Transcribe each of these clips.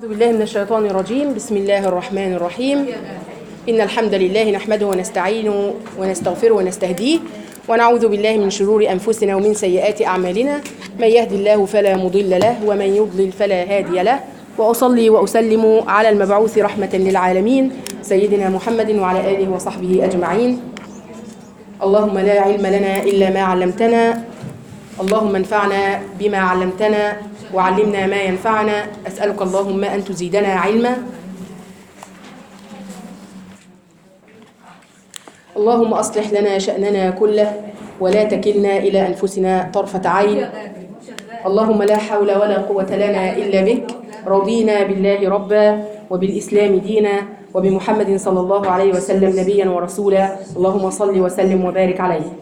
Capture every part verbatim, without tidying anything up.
أعوذ بالله من الشيطان الرجيم. بسم الله الرحمن الرحيم. إن الحمد لله نحمده ونستعينه ونستغفره ونستهديه ونعوذ بالله من شرور أنفسنا ومن سيئات أعمالنا. من يهد الله فلا مضل له ومن يضلل فلا هادي له. وأصلي وأسلم على المبعوث رحمة للعالمين سيدنا محمد وعلى آله وصحبه أجمعين. اللهم لا علم لنا إلا ما علمتنا، اللهم انفعنا بما علمتنا وعلمنا ما ينفعنا. أسألك اللهم أن تزيدنا علما. اللهم أصلح لنا شأننا كله ولا تكلنا إلى أنفسنا طرفة عين. اللهم لا حول ولا قوة لنا إلا بك. رضينا بالله ربا وبالإسلام دينا وبمحمد صلى الله عليه وسلم نبيا ورسولا. اللهم صل وسلم وبارك عليه.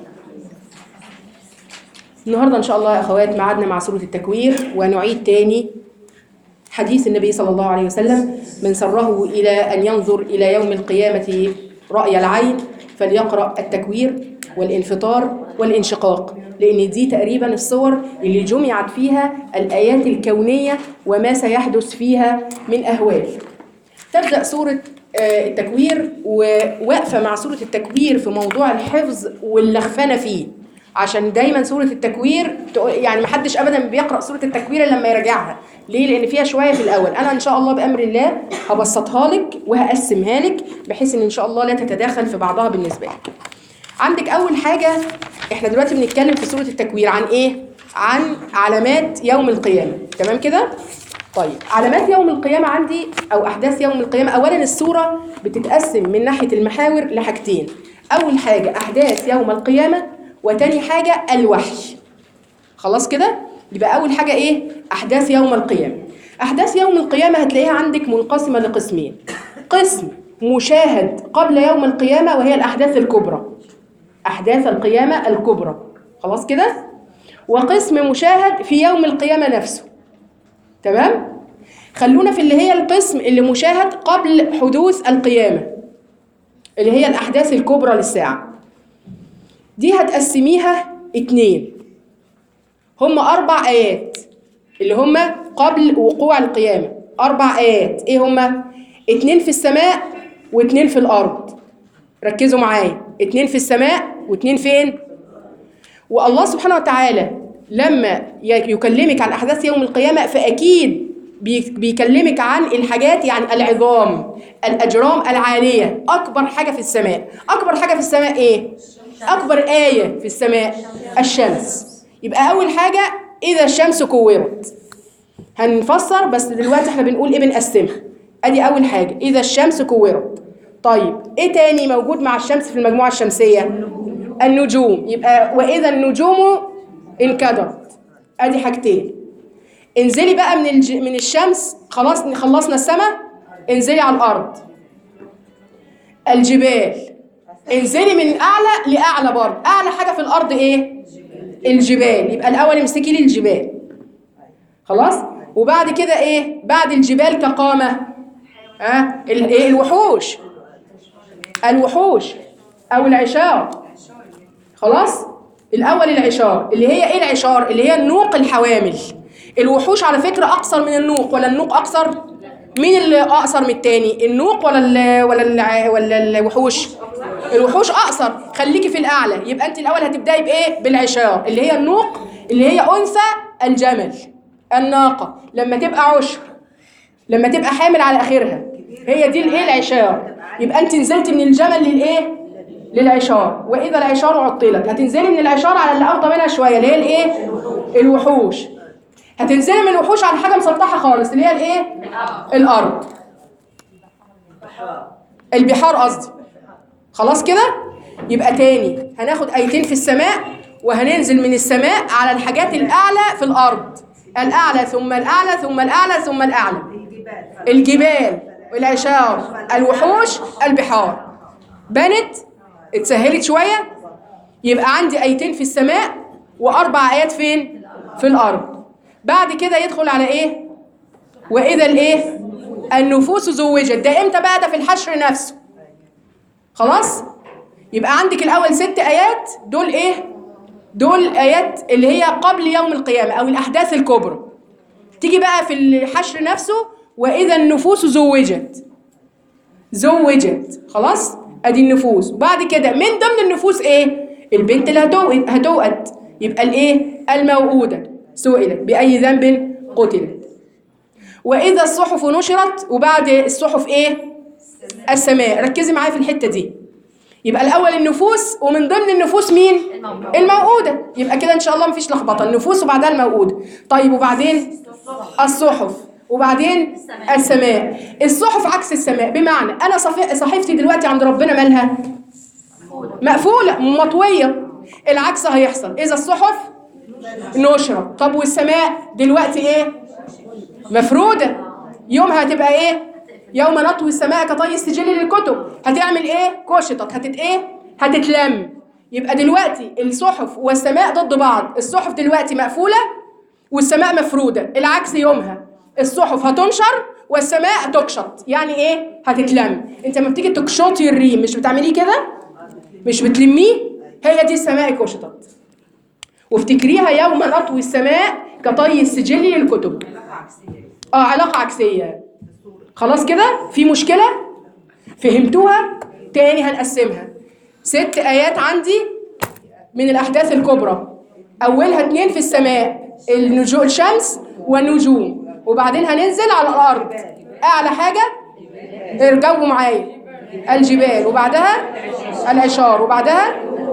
النهاردة إن شاء الله يا أخوات معادنا مع سورة التكوير، ونعيد تاني حديث النبي صلى الله عليه وسلم: من سره إلى أن ينظر إلى يوم القيامة رأي العين فليقرأ التكوير والانفطار والانشقاق، لأن دي تقريبا الصور اللي جمعت فيها الآيات الكونية وما سيحدث فيها من أهوال. تبدأ سورة التكوير وواقفة مع سورة التكوير في موضوع الحفظ واللخفنة فيه، عشان دايما سورة التكوير يعني محدش أبدا بيقرأ سورة التكوير لما يراجعها. ليه؟ لأن فيها شوية في الأول. أنا إن شاء الله بأمر الله هبسطها لك وهقسمها لك بحيث إن إن شاء الله لا تتداخل في بعضها بالنسبة لك. عندك أول حاجة، إحنا دلوقتي بنتكلم في سورة التكوير عن إيه؟ عن علامات يوم القيامة، تمام كده؟ طيب، علامات يوم القيامة عندي أو أحداث يوم القيامة. أولا السورة بتتقسم من ناحية المحاور لحاجتين. أول حاجة أحداث يوم القيامة، وتاني حاجة الوحي. خلاص كده؟ يبقى أول حاجة إيه؟ أحداث يوم القيامة. أحداث يوم القيامة هتلاقيها عندك منقسمة لقسمين: قسم مشاهد قبل يوم القيامة وهي الأحداث الكبرى، أحداث القيامة الكبرى، خلاص كده؟ وقسم مشاهد في يوم القيامة نفسه، تمام؟ خلونا في اللي هي القسم اللي مشاهد قبل حدوث القيامة، اللي هي الأحداث الكبرى للساعة. دي هتقسميها اتنين، هم أربع آيات اللي هم قبل وقوع القيامة. أربع آيات إيه هم؟ اتنين في السماء واتنين في الأرض. ركزوا معايا، اتنين في السماء واتنين فين؟ والله سبحانه وتعالى لما يكلمك عن أحداث يوم القيامة فأكيد بيكلمك عن الحاجات، يعني العظام، الأجرام العالية. أكبر حاجة في السماء، أكبر حاجة في السماء إيه؟ أكبر آية في السماء الشمس. يبقى أول حاجة إذا الشمس كورت. هنفسر بس دلوقتي احنا بنقول إيه، بنقسمها. أدي أول حاجة إذا الشمس كورت. طيب إيه تاني موجود مع الشمس في المجموعة الشمسية؟ النجوم. يبقى وإذا النجوم انكدرت. أدي حاجتين. انزلي بقى من الج... من الشمس، خلاص خلصنا السماء، انزلي على الأرض. الجبال، انزلي من أعلى لأعلى برضه. أعلى حاجة في الأرض إيه؟ الجبال. يبقى الأول امسكي لي الجبال، خلاص؟ وبعد كده إيه؟ بعد الجبال كقامة ها أه؟ إيه؟ الوحوش، الوحوش أو العشار، خلاص؟ الأول العشار، اللي هي إيه العشار؟ اللي هي النوق الحوامل. الوحوش على فكرة أقصر من النوق، ولا النوق أقصر؟ مين اللي أقصر من التاني؟ النوق ولا ال ولا ال ولا الوحوش؟ الوحوش أقصر. خليكي في الأعلى. يبقى أنت الأول هتبدأي بإيه؟ بالعشار، اللي هي النوق، اللي هي أنثى الجمل، الناقة لما تبقى عشر، لما تبقى حامل على آخرها، هي دي الإيه؟ العشار. يبقى أنت نزلتي من الجمل للإيه؟ للعشار. وإذا العشار عطلت، هتنزلي من العشار على اللي أوطى منها شوية، اللي هي الإيه؟ الوحوش. هتنزلي من الوحوش على حاجة مسطحة خالص، اللي هي الإيه؟ الأرض، البحار قصدي. خلاص كده؟ يبقى تاني هناخد آيتين في السماء، وهننزل من السماء على الحاجات الأعلى في الأرض. الأعلى ثم الأعلى ثم الأعلى ثم الأعلى. الجبال، العشار، الوحوش، البحار. بنت اتسهلت شوية. يبقى عندي آيتين في السماء وأربع آيات فين؟ في الأرض. بعد كده يدخل على إيه؟ وإذا الإيه؟ النفوس زوجت. ده إمتى بقى؟ ده في الحشر نفسه. خلاص؟ يبقى عندك الأول ست آيات، دول إيه؟ دول آيات اللي هي قبل يوم القيامة أو الأحداث الكبرى. تيجي بقى في الحشر نفسه وإذا النفوس زوجت. زوجت خلاص، ادي النفوس. وبعد كده من ضمن النفوس ايه؟ البنت اللي هتوأد، يبقى الايه؟ الموؤودة سئلت بأي ذنب قتلت. وإذا الصحف نشرت، وبعد الصحف ايه؟ السماء. ركزي معايا في الحتة دي. يبقى الأول النفوس، ومن ضمن النفوس مين؟ الموؤودة. يبقى كده إن شاء الله مفيش لخبطة، النفوس وبعدها الموؤودة. طيب وبعدين الصحف، وبعدين السماء. الصحف عكس السماء، بمعنى أنا صحيفتي دلوقتي عند ربنا مالها؟ مقفولة مطوية. العكس هيحصل إذا الصحف نشرت. طب والسماء دلوقتي إيه؟ مفرودة. يومها هتبقى إيه؟ يوم نطوي السماء كطي السجل للكتب. هتعمل إيه؟ كشطت، هتت إيه؟ هتتلم. يبقى دلوقتي الصحف والسماء ضد بعض. الصحف دلوقتي مقفولة والسماء مفرودة. العكس يومها الصحف هتنشر والسماء تكشط. يعني ايه؟ هتتلم. انت لما بتيجي تكشطي الريم مش بتعمليه كده؟ مش بتلميه؟ هي دي السماء كشطت. وافتكريها يوم نطوي السماء كطي السجل للكتب. اه علاقة عكسية. خلاص كده؟ في مشكلة؟ فهمتوها؟ تاني هنقسمها ست آيات عندي من الأحداث الكبرى. أولها اتنين في السماء، النجوم، الشمس والنجوم. وبعدين هننزل على الأرض. أعلى حاجة ارجعوا معايا الجبال، وبعدها العشار، وبعدها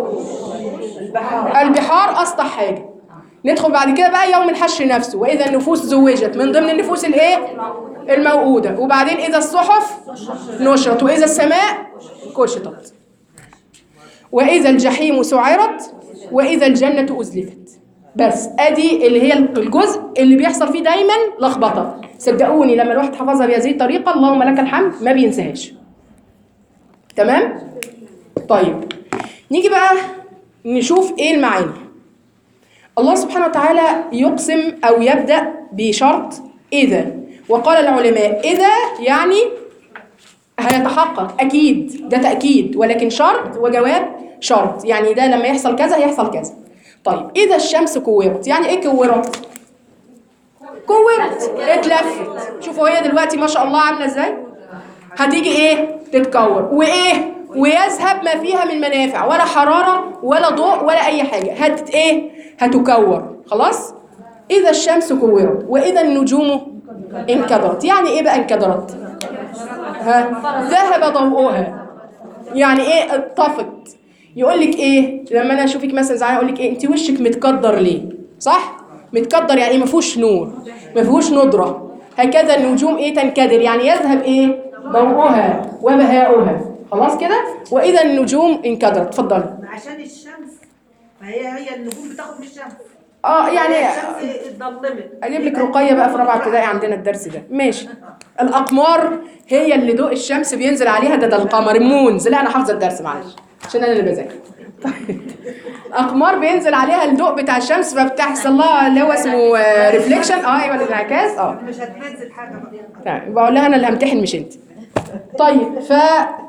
البحار أسطح حاجة. ندخل بعد كده بقى يوم الحشر نفسه. وإذا النفوس زوجت، من ضمن النفوس الإيه؟ الموؤودة. وبعدين إذا الصحف نشرت، وإذا السماء كشطت، وإذا الجحيم سعرت، وإذا الجنة أزلفت. بس ادي اللي هي الجزء اللي بيحصل فيه دايما لخبطه. صدقوني لما الواحد حفظها بهذه الطريقه اللهم لك الحمد ما بينساهاش. تمام؟ طيب نيجي بقى نشوف ايه المعاني. الله سبحانه وتعالى يقسم او يبدا بشرط اذا، وقال العلماء اذا يعني هيتحقق اكيد، ده تاكيد، ولكن شرط وجواب شرط، يعني ده لما يحصل كذا هيحصل كذا. طيب إذا الشمس كورت، يعني إيه كورت؟ كورت اتلفت. شوفوا هي دلوقتي ما شاء الله عاملة إزاي؟ هتيجي إيه؟ تتكور. وإيه؟ ويذهب ما فيها من منافع، ولا حرارة ولا ضوء ولا أي حاجة. هت إيه؟ هتكور. خلاص؟ إذا الشمس كورت، وإذا النجوم انكدرت. يعني إيه بقى انكدرت؟ ها؟ ذهب ضوءها. يعني إيه؟ اتطفت. يقول لك ايه لما انا اشوفك مثلا زعلانه اقول لك ايه؟ انت وشك متكدر ليه؟ صح؟ متكدر يعني ما فيهوش نور، ما فيهوش ندره. هكذا النجوم ايه؟ تنكدر، يعني يذهب ايه؟ ضوءها وبهاؤها. خلاص كده؟ واذا النجوم انكدرت. اتفضلي. عشان الشمس، فهي هي النجوم بتاخد من الشمس. اه يعني الشمس اتظلمت. اجيب لك رقيه بقى في رابعه ابتدائي، عندنا الدرس ده. ماشي. الاقمار هي اللي ضوء الشمس بينزل عليها. ده ده القمر مونز. لا انا حافظه الدرس معلش عشان انا اللي بذاكر. الاقمار بينزل عليها الضوء بتاع الشمس، فبتحصل لها اللي هو اسمه ريفليكشن. اه ايوه الانعكاس. اه مش هتنزل حاجه بقى. بقول لها انا اللي همتحن مش انت. طيب ف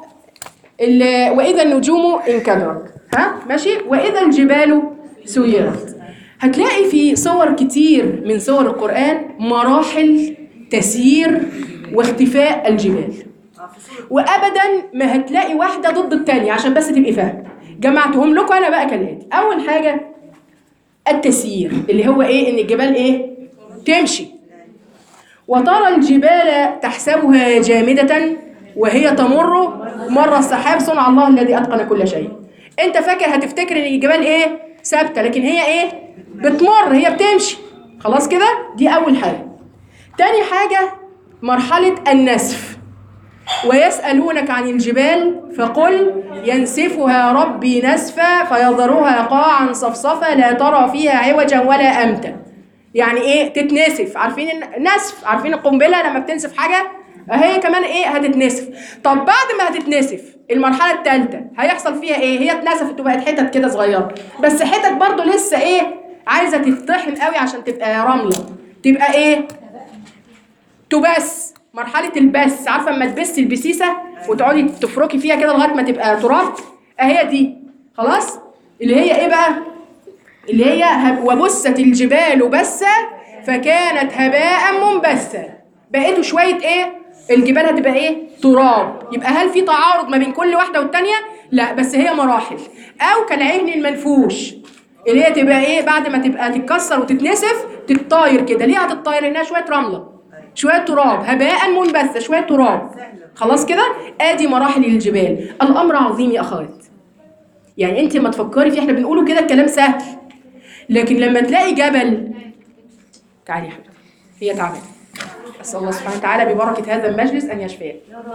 واذا النجوم انكدرت. ها ماشي. واذا الجبال سيرت. هتلاقي في صور كتير من صور القرآن مراحل تسيير واختفاء الجبال، وابدا ما هتلاقي واحده ضد الثانيه، عشان بس تبقي فاهمه. جمعتهم لكم انا بقى كالاتي. اول حاجه التسيير، اللي هو ايه؟ ان الجبال ايه؟ تمشي. وترى الجبال تحسبها جامده وهي تمر مر السحاب صنع الله الذي اتقن كل شيء. انت فاكر هتفتكر ان الجبال ايه؟ ثابته، لكن هي ايه؟ بتمر، هي بتمشي. خلاص كده؟ دي اول حاجه. تاني حاجه مرحله النسف. ويسألونك عن الجبال فقل ينسفها ربي نسفا فيذرها قاعا صفصفا لا ترى فيها عوجا ولا أمتا. يعني ايه؟ تتنسف. عارفين النسف؟ عارفين القنبلة لما بتنسف حاجة؟ هي كمان ايه؟ هتتنسف. طب بعد ما هتتنسف المرحلة الثالثة هيحصل فيها ايه؟ هي اتنسفت وبقت حتت كده صغيرة، بس حتت برضو لسه ايه؟ عايزة تتطحن قوي عشان تبقى رملة. تبقى ايه؟ تبس. مرحلة البس. عارفة اما تبسي البسيسة وتقعدي تفركي فيها كده لغاية ما تبقى تراب؟ اهي دي. خلاص؟ اللي هي ايه بقى؟ اللي هي وبست الجبال بسا فكانت هباء منبثا. بقيتوا شويه ايه، الجبال هتبقى ايه، تراب. يبقى هل في تعارض ما بين كل واحده والتانيه؟ لا، بس هي مراحل. او كالعهن المنفوش اللي هي تبقى ايه، بعد ما تبقى تتكسر وتتنسف تتطاير كده. ليه هتتطاير؟ لانها شويه رمله، شويه تراب، هباء منبث، شويه تراب. خلاص كده، ادي مراحل الجبال. الامر عظيم يا اخوات. يعني انت ما تفكري فيه، احنا بنقوله كده الكلام سهل، لكن لما تلاقي جبل، تعالي يا حبيبتي، هي تعبانه، اسال الله سبحانه وتعالى ببركه هذا المجلس ان يشفيها.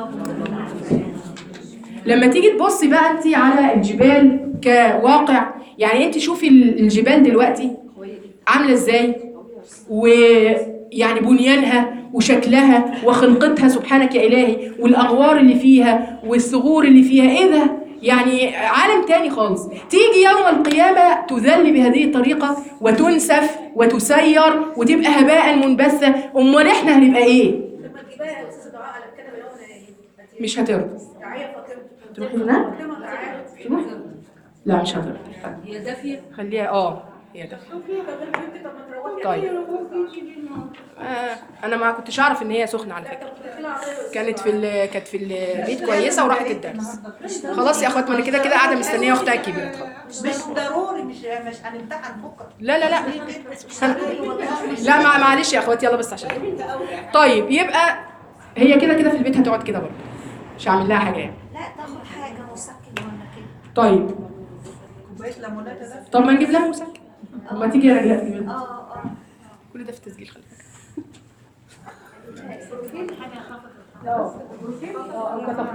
لما تيجي تبصي بقى انت على الجبال كواقع، يعني انت شوفي الجبال دلوقتي عامله ازاي، ويعني بنيانها وشكلها وخلقتها سبحانك يا الهي، والاغوار اللي فيها والثغور اللي فيها، ايه ده؟ يعني عالم تاني خالص. تيجي يوم القيامه تذل بهذه الطريقه وتنسف وتسير وتبقى هباء منبثه. امال احنا هنبقى ايه؟ لما تجيبها يا استاذ دعاء على الكنبه يوم ايه؟ مش هترضى تعالي يا فاطمه. تروحي هناك؟ فاطمه تعالي. لا مش هترضى. هي دافيه. خليها اه هي دافيه. فيها بقى بنتي، طب ما تروحي. طيب. آه انا ما كنتش اعرف ان هي سخنه على فكره. كانت في ال... كانت في البيت كويسه وراحت الدرس. خلاص يا اخوات، ما انا كده كده قاعده مستنيه اختها الكبيره تخلص. مش ضروري، مش مش هنمتحن بكره. لا لا لا لا مع معلش يا اخوات، يلا بس عشان. طيب يبقى هي كده كده في البيت هتقعد كده برضه، مش هعمل لها حاجه يعني. لا تاخد حاجة مسكن ولا كده. طيب كوبايه ليمونات ده. طب ما نجيب لها مسكن. طب ما تيجي يا رجاء تجيب لها. اه اه كل ده في التسجيل، خلي بالك. في حاجة خفت. اه